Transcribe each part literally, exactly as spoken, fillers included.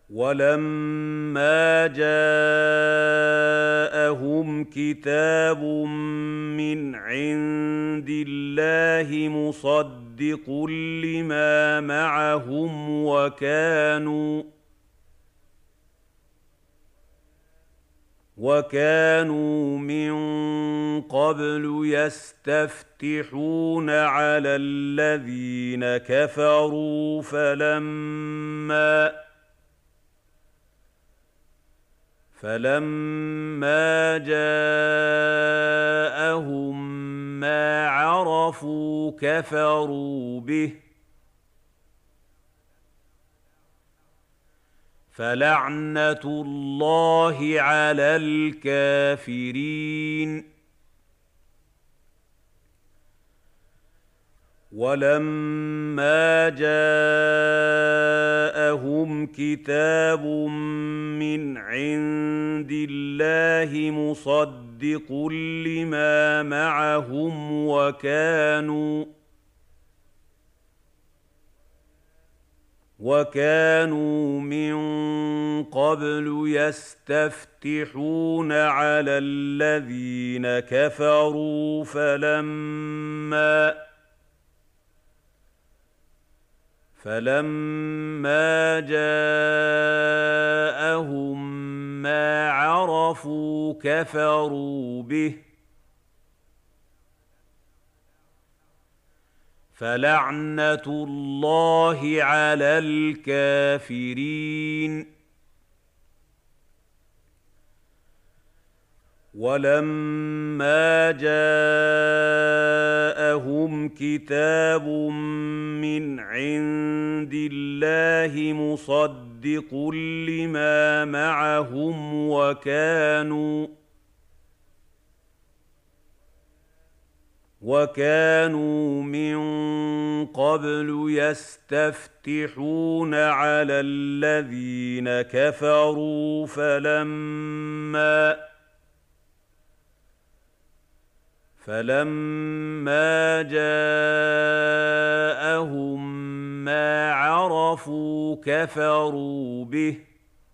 وَلَمَّا جَاءَهُمْ كِتَابٌ مِّنْ عِندِ اللَّهِ مُصَدِّقٌ لِّمَا مَعَهُمْ وَكَانُوا وَكَانُوا مِن قَبْلُ يَسْتَفْتِحُونَ عَلَى الَّذِينَ كَفَرُوا فَلَمَّا فَلَمَّا جَاءَهُم مَّا عَرَفُوا كَفَرُوا بِهِ ۚ فَلَعْنَةُ اللَّهِ عَلَى الْكَافِرِينَ. وَلَمَّا جَاءَهُمْ كِتَابٌ مِّنْ عِندِ اللَّهِ مُصَدِّقٌ لِّمَا مَعَهُمْ وَكَانُوا وَكَانُوا مِن قَبْلُ يَسْتَفْتِحُونَ عَلَى الَّذِينَ كَفَرُوا فَلَمَّا فَلَمَّا جَاءَهُم مَّا عَرَفُوا كَفَرُوا بِهِ ۚ فَلَعْنَةُ اللَّهِ عَلَى الْكَافِرِينَ. وَلَمَّا جَاءَهُمْ كِتَابٌ مِّنْ عِندِ اللَّهِ مُصَدِّقٌ لِّمَا مَعَهُمْ وَكَانُوا وَكَانُوا مِن قَبْلُ يَسْتَفْتِحُونَ عَلَى الَّذِينَ كَفَرُوا فَلَمَّا فَلَمَّا جَاءَهُم مَّا عَرَفُوا كَفَرُوا بِهِ ۚ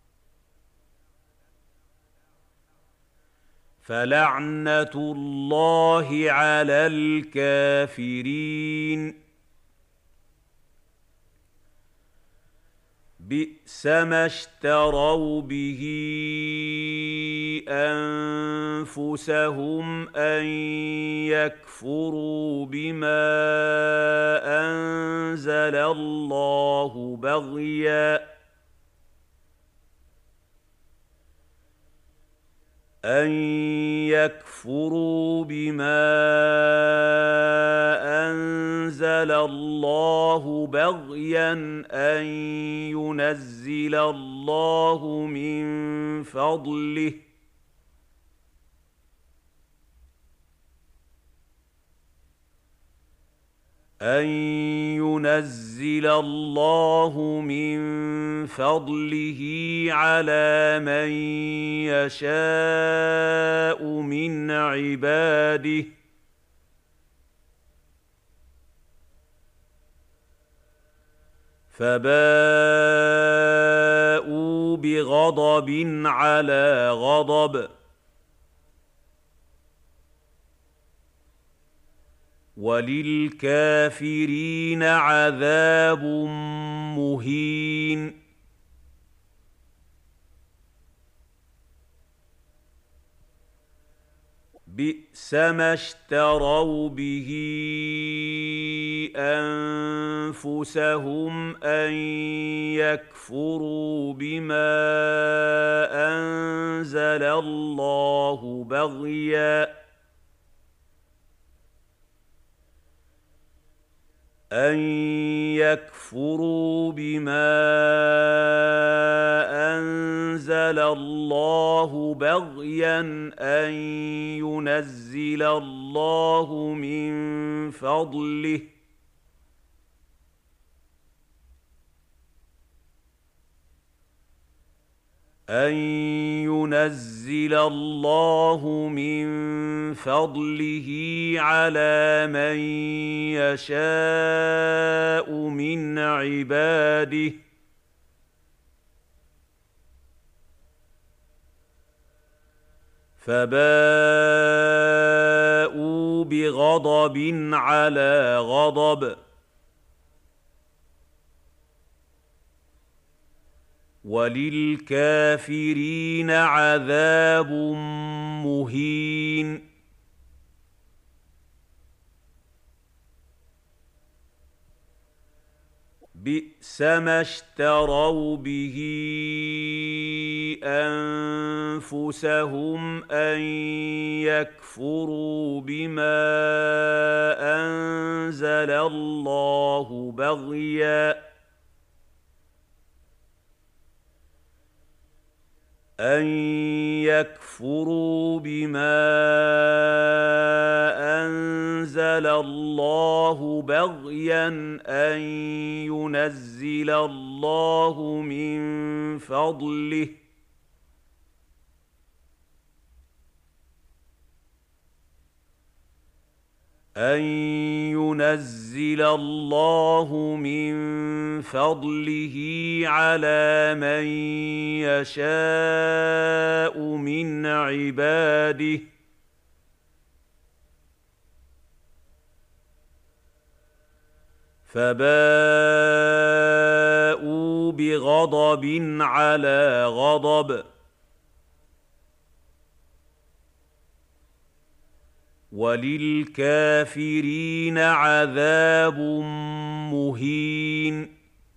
فَلَعْنَةُ اللَّهِ عَلَى الْكَافِرِينَ. بِئْسَمَا اشْتَرَوْا بِهِ أَنفُسَهُمْ أَن يَكْفُرُوا بِمَا أَنزَلَ اللَّهُ بَغْيًا أَن يَكْفُرُوا بِمَا أَنزَلَ اللَّهُ بَغْيًا أَن يُنَزِّلَ اللَّهُ مِن فَضْلِهِ ۚ أَن يُنَزِّلَ اللَّهُ مِن فَضْلِهِ عَلَىٰ مَن يَشَاءُ مِنْ عِبَادِهِ ۖ فَبَاءُوا بِغَضَبٍ عَلَىٰ غَضَبٍ ۚ وَلِلْكَافِرِينَ عَذَابٌ مُّهِينٌ. بِئْسَمَا اشْتَرَوْا بِهِ أَنفُسَهُمْ أَن يَكْفُرُوا بِمَا أَنزَلَ اللَّهُ بَغْيًا أَن يَكْفُرُوا بِمَا أَنزَلَ اللَّهُ بَغْيًا أَن يُنَزِّلَ اللَّهُ مِن فَضْلِهِ ۚ أَن يُنَزِّلَ اللَّهُ مِن فَضْلِهِ عَلَىٰ مَن يَشَاءُ مِنْ عِبَادِهِ ۖ فباءوا بغضب على غضب، وللكافرين عذاب مهين. بئس ما اشتروا به أنفسهم أن يكفروا بما أنزل الله بغيا أن يكفروا بما أنزل الله بغيا أن ينزل الله من فضله، أن ينزل الله من فضله على من يشاء من عباده، فباءوا بغضب على غضب، وللكافرين عذاب مهين.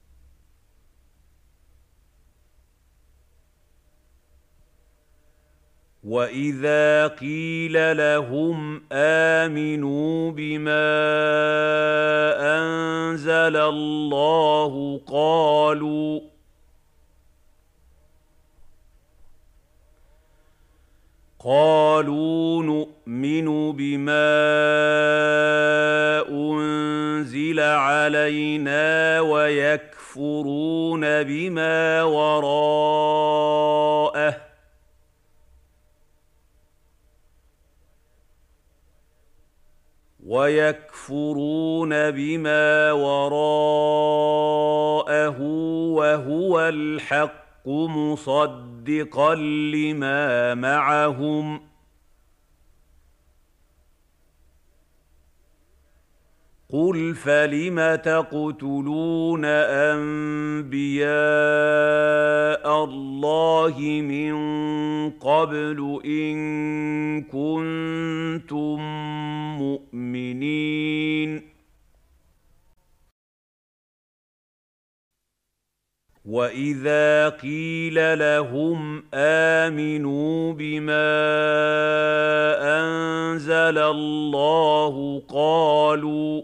وإذا قيل لهم آمنوا بما أنزل الله قالوا قالوا نؤمن بما أنزل علينا ويكفرون بما وراءه ويكفرون بما وراءه وهو الحق مصدقا لما معهم، قل فلم تقتلون أنبياء الله من قبل إن كنتم مؤمنين. وإذا قيل لهم آمنوا بما أنزل الله قالوا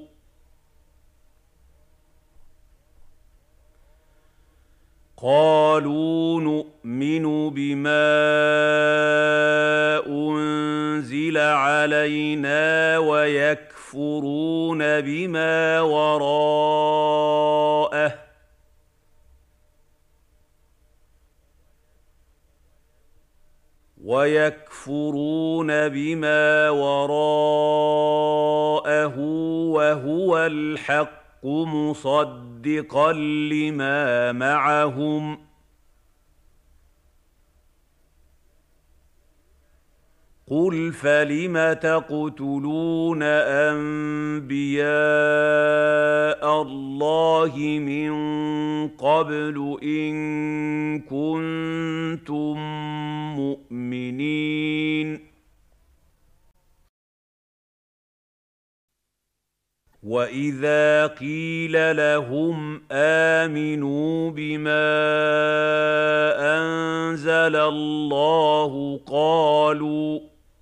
قالوا نؤمن بما أنزل علينا ويكفرون بما وراءه ويكفرون بما وراءه وهو الحق مصدقا لما معهم، قل فلم تقتلون أنبياء الله من قبل إن كنتم مؤمنين. وإذا قيل لهم آمنوا بما أنزل الله قالوا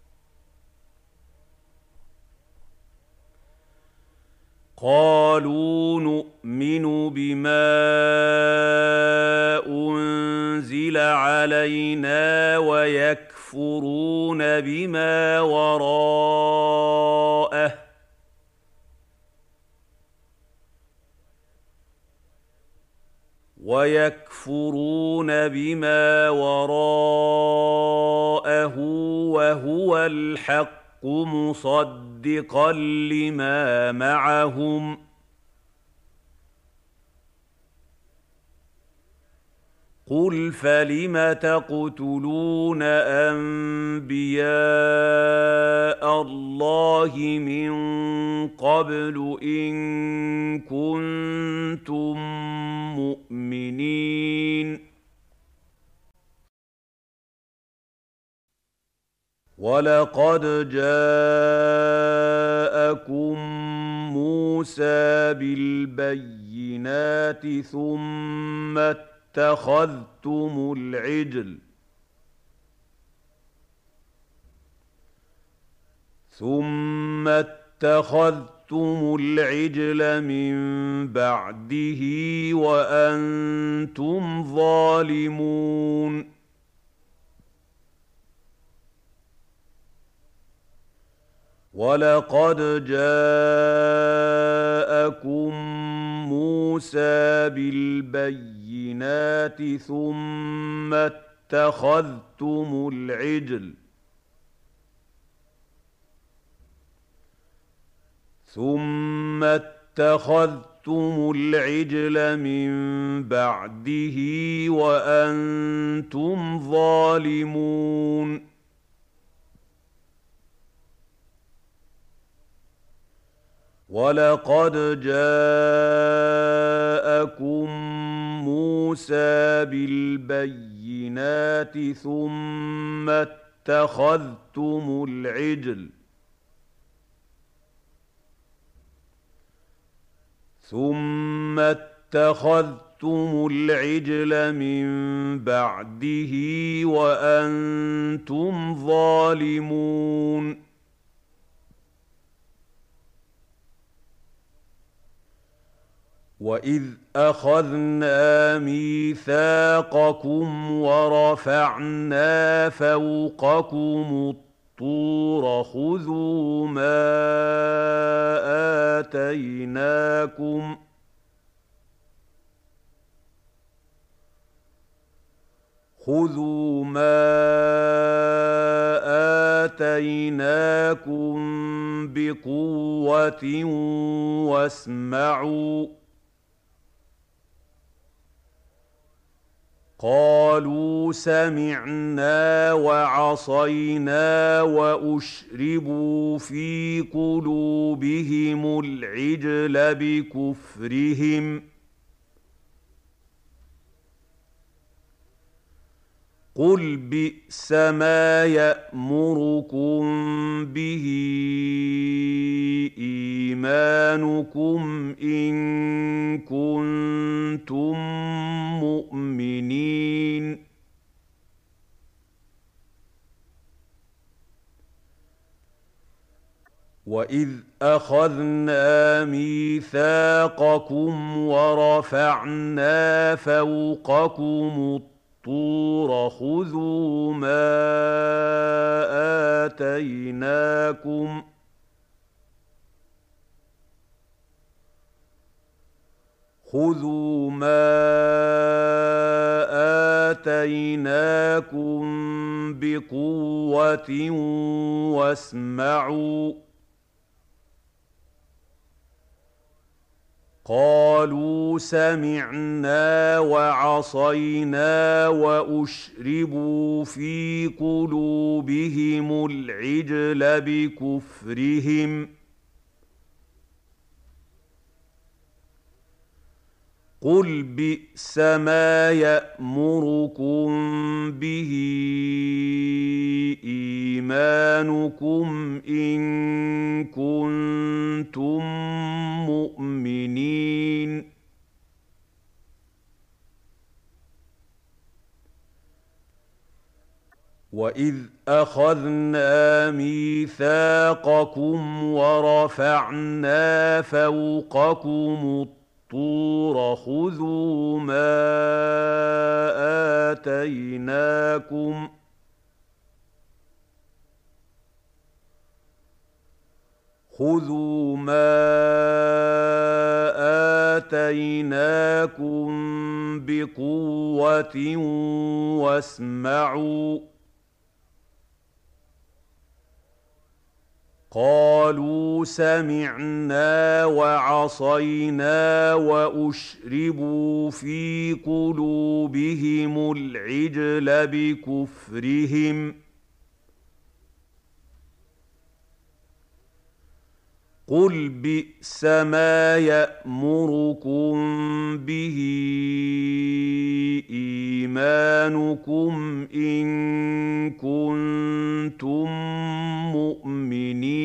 قالوا نؤمن بما أنزل علينا ويكفرون بما وراءه ويكفرون بما وراءه وهو الحق مصدقا لما معهم، قُلْ فَلِمَ تَقْتُلُونَ أَنبِيَاءَ اللَّهِ مِن قَبْلُ إِن كُنتُم مُّؤْمِنِينَ وَلَقَدْ جَاءَكُم مُّوسَىٰ بِالْبَيِّنَاتِ ثُمَّ اتَّخَذْتُمُ الْعِجْلَ ثُمَّ اتَّخَذْتُمُ الْعِجْلَ مِن بَعْدِهِ وَأَنتُمْ ظَالِمُونَ وَلَقَدْ جَاءَكُم مُّوسَىٰ بِالْبَيِّنَاتِ ثُمَّ اتَّخَذْتُمُ الْعِجْلَ ثُمَّ اتَّخَذْتُمُ الْعِجْلَ مِن بَعْدِهِ وَأَنتُمْ ظَالِمُونَ وَلَقَدْ جَاءَكُم مُّوسَىٰ بِالْبَيِّنَاتِ ثُمَّ اتَّخَذْتُمُ الْعِجْلَ ثُمَّ اتَّخَذْتُمُ الْعِجْلَ مِن بَعْدِهِ وَأَنتُمْ ظَالِمُونَ وَإِذْ أَخَذْنَا مِيثَاقَكُمْ وَرَفَعْنَا فَوْقَكُمُ الطُّورَ خُذُوا مَا آتَيْنَاكُمْ خُذُوا مَا آتَيْنَاكُمْ بِقُوَّةٍ وَاسْمَعُوا قَالُوا سَمِعْنَا وَعَصَيْنَا وَأُشْرِبُوا فِي قُلُوبِهِمُ الْعِجْلَ بِكُفْرِهِمْ ۚ قُلْ بِئْسَمَا يَأْمُرُكُم بِهِ إِيمَانُكُمْ إِن كُنتُم مُّؤْمِنِينَ وَإِذْ أَخَذْنَا مِيثَاقَكُمْ وَرَفَعْنَا فَوْقَكُمُ الطُّورَ خُذُوا مَا آتَيْنَاكُمْ خُذُوا مَا آتَيْنَاكُمْ بِقُوَّةٍ وَاسْمَعُوا قَالُوا سَمِعْنَا وَعَصَيْنَا وَأُشْرِبُوا فِي قُلُوبِهِمُ الْعِجْلَ بِكُفْرِهِمْ ۚ قُلْ بِئْسَمَا يَأْمُرُكُم بِهِ إِيمَانُكُمْ إِن كُنتُم مُّؤْمِنِينَ وَإِذْ أَخَذْنَا مِيثَاقَكُمْ وَرَفَعْنَا فَوْقَكُمُ الطُّورَ خُذُوا مَا آتَيْنَاكُمْ خُذُوا مَا آتَيْنَاكُمْ بِقُوَّةٍ وَاسْمَعُوا قالوا سمعنا وعصينا واشربوا في قلوبهم العجل بكفرهم قل بئس ما يأمركم به إيمانكم إن كنتم مؤمنين